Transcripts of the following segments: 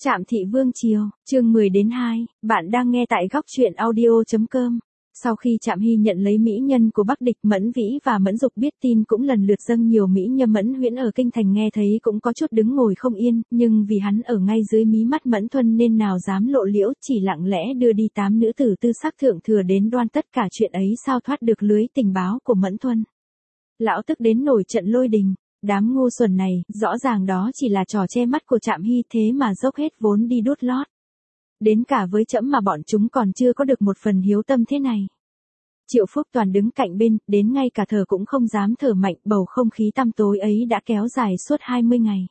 Trạm Thị Vương Triều, chương 10-2, bạn đang nghe tại góc truyện audio.com. Sau khi Trạm Hy nhận lấy mỹ nhân của Bắc Địch, Mẫn Vĩ và Mẫn Dục biết tin cũng lần lượt dâng nhiều mỹ nhân. Mẫn Huyễn ở kinh thành nghe thấy cũng có chút đứng ngồi không yên, nhưng vì hắn ở ngay dưới mí mắt Mẫn Thuân nên nào dám lộ liễu, chỉ lặng lẽ đưa đi 8 nữ tử tư sắc thượng thừa đến đoan. Tất cả chuyện ấy sao thoát được lưới tình báo của Mẫn Thuân. Lão tức đến nổi trận lôi đình. Đám ngu xuẩn này, rõ ràng đó chỉ là trò che mắt của Trạm Hy, thế mà dốc hết vốn đi đút lót. Đến cả với trẫm mà bọn chúng còn chưa có được một phần hiếu tâm thế này. Triệu Phúc Toàn đứng cạnh bên, đến ngay cả thở cũng không dám thở mạnh, bầu không khí tăm tối ấy đã kéo dài suốt 20 ngày.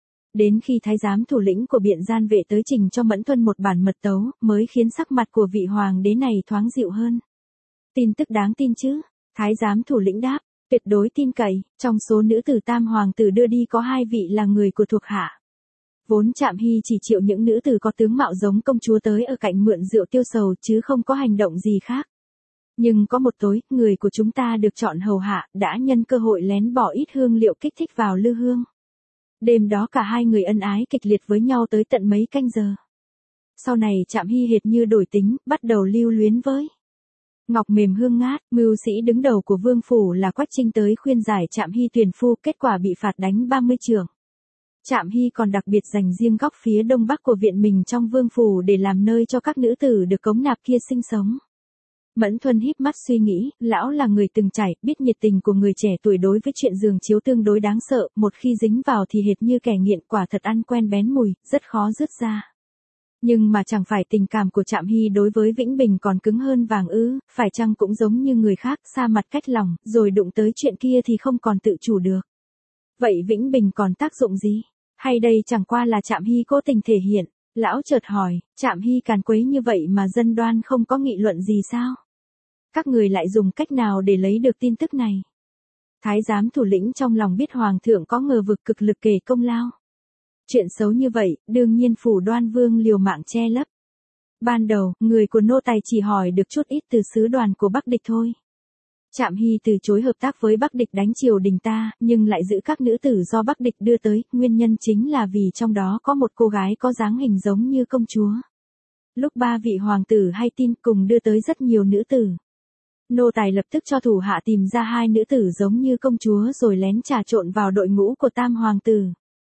Đến khi thái giám thủ lĩnh của biện gian vệ tới trình cho Mẫn Thuân một bản mật tấu, mới khiến sắc mặt của vị hoàng đế này thoáng dịu hơn. Tin tức đáng tin chứ? Thái giám thủ lĩnh đáp. Tuyệt đối tin cậy, trong số nữ tử tam hoàng tử đưa đi có 2 vị là người của thuộc hạ. Vốn Trạm Hy chỉ triệu những nữ tử có tướng mạo giống công chúa tới ở cạnh mượn rượu tiêu sầu chứ không có hành động gì khác. Nhưng có một tối, người của chúng ta được chọn hầu hạ, đã nhân cơ hội lén bỏ ít hương liệu kích thích vào lư hương. Đêm đó cả hai người ân ái kịch liệt với nhau tới tận mấy canh giờ. Sau này Trạm Hy hệt như đổi tính, bắt đầu lưu luyến với Ngọc Mềm Hương Ngát. Mưu sĩ đứng đầu của vương phủ là Quách Trinh tới khuyên giải Trạm Hy tuyển phu, kết quả bị phạt đánh 30 chưởng. Trạm Hy còn đặc biệt dành riêng góc phía đông bắc của viện mình trong vương phủ để làm nơi cho các nữ tử được cống nạp kia sinh sống. Mẫn Thuân híp mắt suy nghĩ, lão là người từng trải, biết nhiệt tình của người trẻ tuổi đối với chuyện giường chiếu tương đối đáng sợ, một khi dính vào thì hệt như kẻ nghiện, quả thật ăn quen bén mùi, rất khó dứt ra. Nhưng mà chẳng phải tình cảm của Trạm Hy đối với Vĩnh Bình còn cứng hơn vàng ư, phải chăng cũng giống như người khác, xa mặt cách lòng, rồi đụng tới chuyện kia thì không còn tự chủ được. Vậy Vĩnh Bình còn tác dụng gì? Hay đây chẳng qua là Trạm Hy cố tình thể hiện? Lão chợt hỏi, Trạm Hy càn quấy như vậy mà dân đoan không có nghị luận gì sao? Các người lại dùng cách nào để lấy được tin tức này? Thái giám thủ lĩnh trong lòng biết hoàng thượng có ngờ vực cực lực kể công lao. Chuyện xấu như vậy, đương nhiên phủ Đoan Vương liều mạng che lấp. Ban đầu, người của nô tài chỉ hỏi được chút ít từ sứ đoàn của Bắc Địch thôi. Trạm Hy từ chối hợp tác với Bắc Địch đánh triều đình ta, nhưng lại giữ các nữ tử do Bắc Địch đưa tới, nguyên nhân chính là vì trong đó có một cô gái có dáng hình giống như công chúa. Lúc 3 vị hoàng tử hay tin cùng đưa tới rất nhiều nữ tử. Nô tài lập tức cho thủ hạ tìm ra 2 nữ tử giống như công chúa rồi lén trà trộn vào đội ngũ của tam hoàng tử.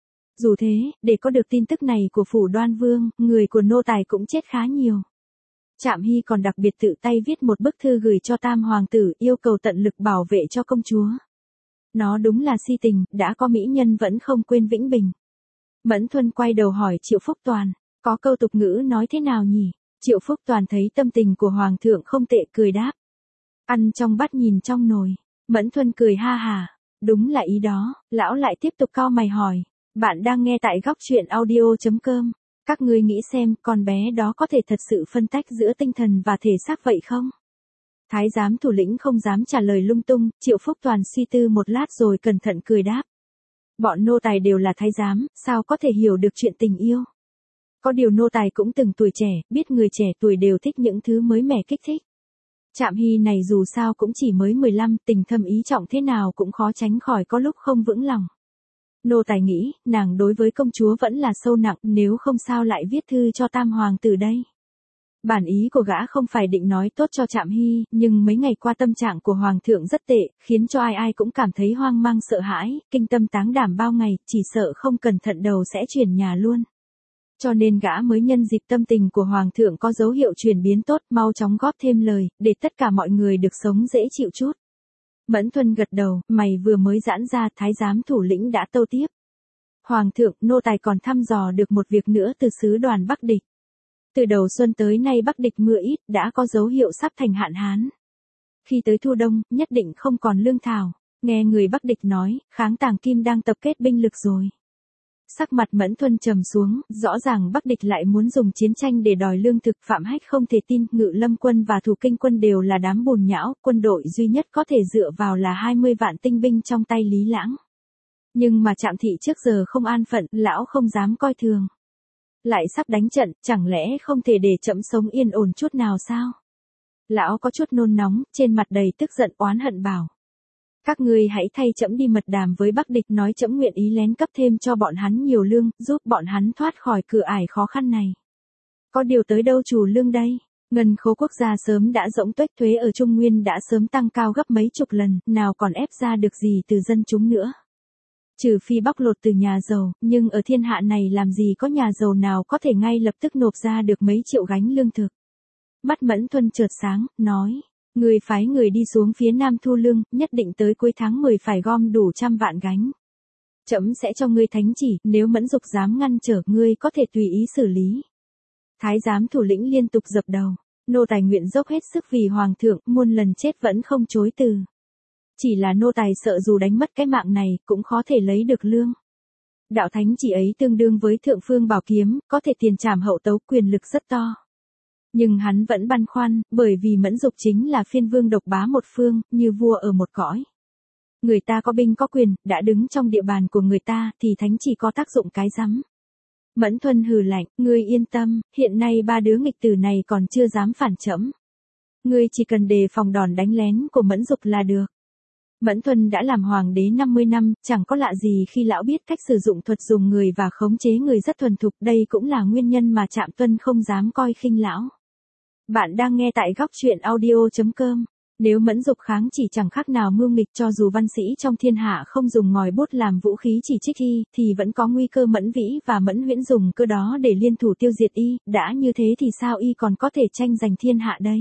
Dù thế, để có được tin tức này của phủ Đoan Vương, người của nô tài cũng chết khá nhiều. Trạm Hy còn đặc biệt tự tay viết một bức thư gửi cho tam hoàng tử, yêu cầu tận lực bảo vệ cho công chúa. Nó đúng là si tình, đã có mỹ nhân vẫn không quên Vĩnh Bình. Mẫn Thuân quay đầu hỏi Triệu Phúc Toàn, có câu tục ngữ nói thế nào nhỉ? Triệu Phúc Toàn thấy tâm tình của hoàng thượng không tệ, cười đáp. Ăn trong bát nhìn trong nồi. Mẫn Thuân cười ha hà, đúng là ý đó. Lão lại tiếp tục cau mày hỏi. Bạn đang nghe tại góc truyện audio.com. Các ngươi nghĩ xem, con bé đó có thể thật sự phân tách giữa tinh thần và thể xác vậy không? Thái giám thủ lĩnh không dám trả lời lung tung, Triệu Phúc Toàn suy tư một lát rồi cẩn thận cười đáp. Bọn nô tài đều là thái giám, sao có thể hiểu được chuyện tình yêu? Có điều nô tài cũng từng tuổi trẻ, biết người trẻ tuổi đều thích những thứ mới mẻ kích thích. Trạm Hy này dù sao cũng chỉ mới 15, tình thâm ý trọng thế nào cũng khó tránh khỏi có lúc không vững lòng. Nô tài nghĩ, nàng đối với công chúa vẫn là sâu nặng, nếu không sao lại viết thư cho tam hoàng tử đây. Bản ý của gã không phải định nói tốt cho Trạm Hy, nhưng mấy ngày qua tâm trạng của hoàng thượng rất tệ, khiến cho ai ai cũng cảm thấy hoang mang sợ hãi, kinh tâm táng đảm bao ngày, chỉ sợ không cẩn thận đầu sẽ chuyển nhà luôn. Cho nên gã mới nhân dịp tâm tình của hoàng thượng có dấu hiệu chuyển biến tốt, mau chóng góp thêm lời, để tất cả mọi người được sống dễ chịu chút. Mẫn Thuân gật đầu, mày vừa mới giãn ra, thái giám thủ lĩnh đã tâu tiếp. Hoàng thượng, nô tài còn thăm dò được một việc nữa từ sứ đoàn Bắc Địch. Từ đầu xuân tới nay Bắc Địch mưa ít, đã có dấu hiệu sắp thành hạn hán. Khi tới thu đông, nhất định không còn lương thảo. Nghe người Bắc Địch nói, Kháng Tàng Kim đang tập kết binh lực rồi. Sắc mặt Mẫn Thuân trầm xuống, rõ ràng Bắc Địch lại muốn dùng chiến tranh để đòi lương thực. Phạm Hách không thể tin, Ngự Lâm quân và Thủ Kinh quân đều là đám bùn nhão, quân đội duy nhất có thể dựa vào là 20 vạn tinh binh trong tay Lý Lãng. Nhưng mà Trạm Thị trước giờ không an phận, lão không dám coi thường. Lại sắp đánh trận, chẳng lẽ không thể để trẫm sống yên ổn chút nào sao? Lão có chút nôn nóng, trên mặt đầy tức giận oán hận bảo. Các ngươi hãy thay trẫm đi mật đàm với Bắc địch, nói trẫm nguyện ý lén cấp thêm cho bọn hắn nhiều lương, giúp bọn hắn thoát khỏi cửa ải khó khăn này. Có điều tới đâu trù lương đây? Ngân khố quốc gia sớm đã rỗng tuếch, thuế ở Trung Nguyên đã sớm tăng cao gấp mấy chục lần, nào còn ép ra được gì từ dân chúng nữa. Trừ phi bóc lột từ nhà giàu, nhưng ở thiên hạ này làm gì có nhà giàu nào có thể ngay lập tức nộp ra được mấy triệu gánh lương thực. Mắt Mẫn Thuần chợt sáng, nói, người phái người đi xuống phía Nam thu lương, nhất định tới cuối tháng 10 phải gom đủ 100 vạn gánh. Trẫm sẽ cho ngươi thánh chỉ, nếu Mẫn Dục dám ngăn trở ngươi có thể tùy ý xử lý. Thái giám thủ lĩnh liên tục dập đầu, nô tài nguyện dốc hết sức vì hoàng thượng, muôn lần chết vẫn không chối từ. Chỉ là nô tài sợ dù đánh mất cái mạng này, cũng khó thể lấy được lương. Đạo thánh chỉ ấy tương đương với thượng phương bảo kiếm, có thể tiền trảm hậu tấu, quyền lực rất to. Nhưng hắn vẫn băn khoăn, bởi vì Mẫn Dục chính là phiên vương độc bá một phương, như vua ở một cõi. Người ta có binh có quyền, đã đứng trong địa bàn của người ta, thì thánh chỉ có tác dụng cái rắm. Mẫn Thuần hừ lạnh, ngươi yên tâm, hiện nay 3 đứa nghịch tử này còn chưa dám phản trẫm. Ngươi chỉ cần đề phòng đòn đánh lén của Mẫn Dục là được. Mẫn Thuần đã làm hoàng đế 50 năm, chẳng có lạ gì khi lão biết cách sử dụng thuật dùng người và khống chế người rất thuần thục, đây cũng là nguyên nhân mà Trạm Tuân không dám coi khinh lão. Bạn đang nghe tại góc truyện audio.com. Nếu Mẫn Dục kháng chỉ chẳng khác nào mưu nghịch, cho dù văn sĩ trong thiên hạ không dùng ngòi bút làm vũ khí chỉ trích y, thì vẫn có nguy cơ Mẫn Vĩ và Mẫn Huyễn dùng cơ đó để liên thủ tiêu diệt y, đã như thế thì sao y còn có thể tranh giành thiên hạ đây?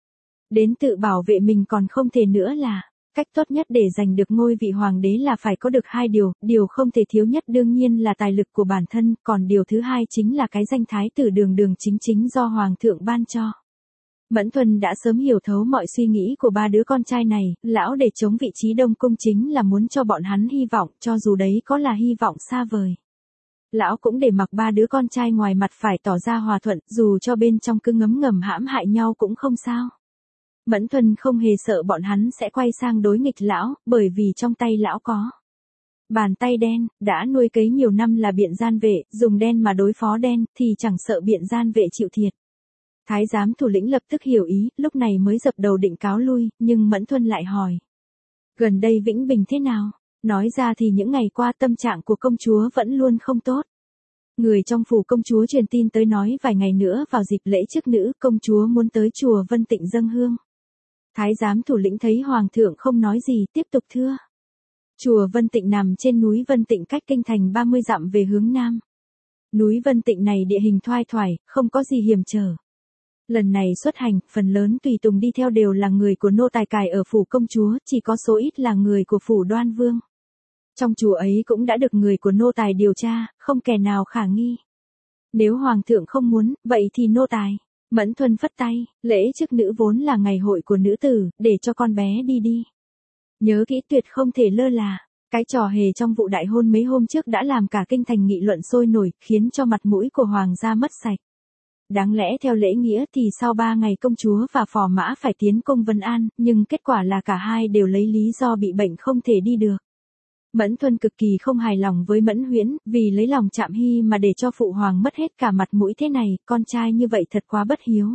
Đến tự bảo vệ mình còn không thể nữa là, cách tốt nhất để giành được ngôi vị hoàng đế là phải có được 2 điều không thể thiếu nhất đương nhiên là tài lực của bản thân, còn điều thứ hai chính là cái danh thái tử đường đường chính chính do hoàng thượng ban cho. Mẫn Thuần đã sớm hiểu thấu mọi suy nghĩ của 3 đứa con trai này, lão để chống vị trí Đông Cung chính là muốn cho bọn hắn hy vọng, cho dù đấy có là hy vọng xa vời. Lão cũng để mặc 3 đứa con trai ngoài mặt phải tỏ ra hòa thuận, dù cho bên trong cứ ngấm ngầm hãm hại nhau cũng không sao. Mẫn Thuần không hề sợ bọn hắn sẽ quay sang đối nghịch lão, bởi vì trong tay lão có bàn tay đen, đã nuôi cấy nhiều năm là Biện Gian Vệ, dùng đen mà đối phó đen, thì chẳng sợ Biện Gian Vệ chịu thiệt. Thái giám thủ lĩnh lập tức hiểu ý, lúc này mới dập đầu định cáo lui, nhưng Mẫn Thuần lại hỏi. Gần đây Vĩnh Bình thế nào? Nói ra thì những ngày qua tâm trạng của công chúa vẫn luôn không tốt. Người trong phủ công chúa truyền tin tới nói vài ngày nữa vào dịp lễ chức nữ, công chúa muốn tới chùa Vân Tịnh dâng hương. Thái giám thủ lĩnh thấy hoàng thượng không nói gì, tiếp tục thưa. Chùa Vân Tịnh nằm trên núi Vân Tịnh cách kinh thành 30 dặm về hướng nam. Núi Vân Tịnh này địa hình thoai thoải, không có gì hiểm trở. Lần này xuất hành, phần lớn tùy tùng đi theo đều là người của nô tài cài ở phủ công chúa, chỉ có số ít là người của phủ Đoan Vương. Trong chùa ấy cũng đã được người của nô tài điều tra, không kẻ nào khả nghi. Nếu hoàng thượng không muốn, vậy thì nô tài. Mẫn Thuần phất tay, lễ chức nữ vốn là ngày hội của nữ tử, để cho con bé đi đi. Nhớ kỹ tuyệt không thể lơ là. Cái trò hề trong vụ đại hôn mấy hôm trước đã làm cả kinh thành nghị luận sôi nổi, khiến cho mặt mũi của hoàng gia mất sạch. Đáng lẽ theo lễ nghĩa thì sau 3 ngày công chúa và phò mã phải tiến cung Vân An, nhưng kết quả là cả hai đều lấy lý do bị bệnh không thể đi được. Mẫn Thuần cực kỳ không hài lòng với Mẫn Huyễn, vì lấy lòng Trạm Hy mà để cho phụ hoàng mất hết cả mặt mũi thế này, con trai như vậy thật quá bất hiếu.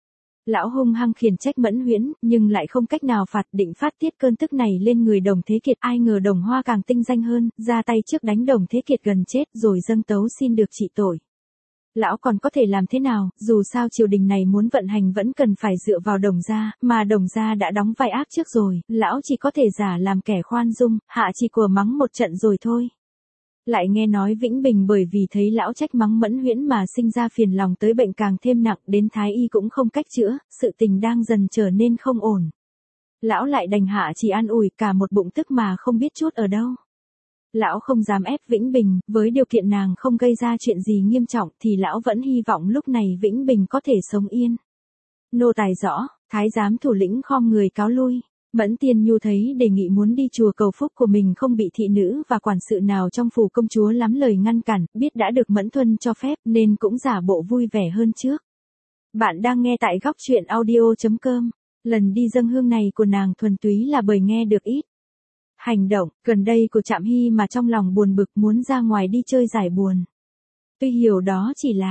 Lão hung hăng khiển trách Mẫn Huyễn, nhưng lại không cách nào phạt, định phát tiết cơn tức này lên người Đồng Thế Kiệt, ai ngờ Đồng Hoa càng tinh danh hơn, ra tay trước đánh Đồng Thế Kiệt gần chết rồi dâng tấu xin được trị tội. Lão còn có thể làm thế nào, dù sao triều đình này muốn vận hành vẫn cần phải dựa vào Đồng gia, mà Đồng gia đã đóng vai ác trước rồi, lão chỉ có thể giả làm kẻ khoan dung, hạ chỉ của mắng một trận rồi thôi. Lại nghe nói Vĩnh Bình bởi vì thấy lão trách mắng Mẫn Huyễn mà sinh ra phiền lòng tới bệnh càng thêm nặng, đến thái y cũng không cách chữa, sự tình đang dần trở nên không ổn. Lão lại đành hạ chỉ an ủi, cả một bụng tức mà không biết chút ở đâu. Lão không dám ép Vĩnh Bình, với điều kiện nàng không gây ra chuyện gì nghiêm trọng thì lão vẫn hy vọng lúc này Vĩnh Bình có thể sống yên. Nô tài rõ, thái giám thủ lĩnh khom người cáo lui. Mẫn Tiên Nhu thấy đề nghị muốn đi chùa cầu phúc của mình không bị thị nữ và quản sự nào trong phủ công chúa lắm lời ngăn cản, biết đã được Mẫn Thuần cho phép nên cũng giả bộ vui vẻ hơn trước. Bạn đang nghe tại góc truyện audio.com. Lần đi dâng hương này của nàng thuần túy là bởi nghe được ít hành động gần đây của Trạm Hy mà trong lòng buồn bực muốn ra ngoài đi chơi giải buồn. Tuy hiểu đó chỉ là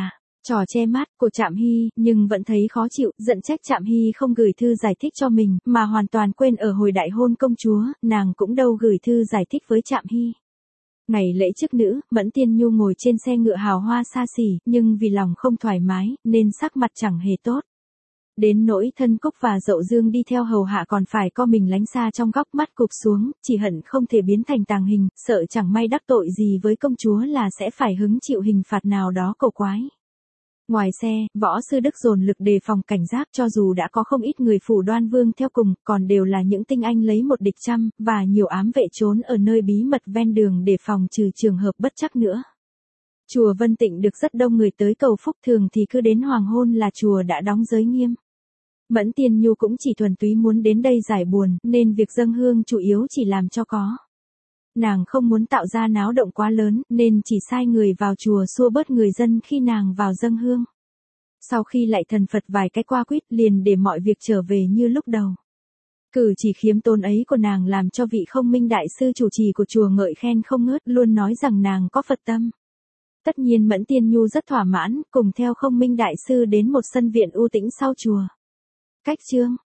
Trò che mát của Trạm Hy, nhưng vẫn thấy khó chịu, giận trách Trạm Hy không gửi thư giải thích cho mình, mà hoàn toàn quên ở hồi đại hôn công chúa, nàng cũng đâu gửi thư giải thích với Trạm Hy. Ngày lễ chức nữ, Mẫn Tiên Nhu ngồi trên xe ngựa hào hoa xa xỉ, nhưng vì lòng không thoải mái, nên sắc mặt chẳng hề tốt. Đến nỗi Thân Cúc và Dậu Dương đi theo hầu hạ còn phải co mình lánh xa trong góc mắt cụp xuống, chỉ hận không thể biến thành tàng hình, sợ chẳng may đắc tội gì với công chúa là sẽ phải hứng chịu hình phạt nào đó cổ quái. Ngoài xe, Võ Sư Đức dồn lực đề phòng cảnh giác, cho dù đã có không ít người phủ Đoan Vương theo cùng, còn đều là những tinh anh lấy một địch trăm, và nhiều ám vệ trốn ở nơi bí mật ven đường để phòng trừ trường hợp bất trắc nữa. Chùa Vân Tịnh được rất đông người tới cầu phúc, thường thì cứ đến hoàng hôn là chùa đã đóng giới nghiêm. Mẫn Tiên Nhu cũng chỉ thuần túy muốn đến đây giải buồn, nên việc dâng hương chủ yếu chỉ làm cho có. Nàng không muốn tạo ra náo động quá lớn, nên chỉ sai người vào chùa xua bớt người dân khi nàng vào dâng hương. Sau khi lại thần Phật vài cái qua quýt, liền để mọi việc trở về như lúc đầu. Cử chỉ khiêm tốn ấy của nàng làm cho vị Không Minh đại sư chủ trì của chùa ngợi khen không ngớt, luôn nói rằng nàng có Phật tâm. Tất nhiên Mẫn Tiên Nhu rất thỏa mãn, cùng theo Không Minh đại sư đến một sân viện u tĩnh sau chùa. Cách chương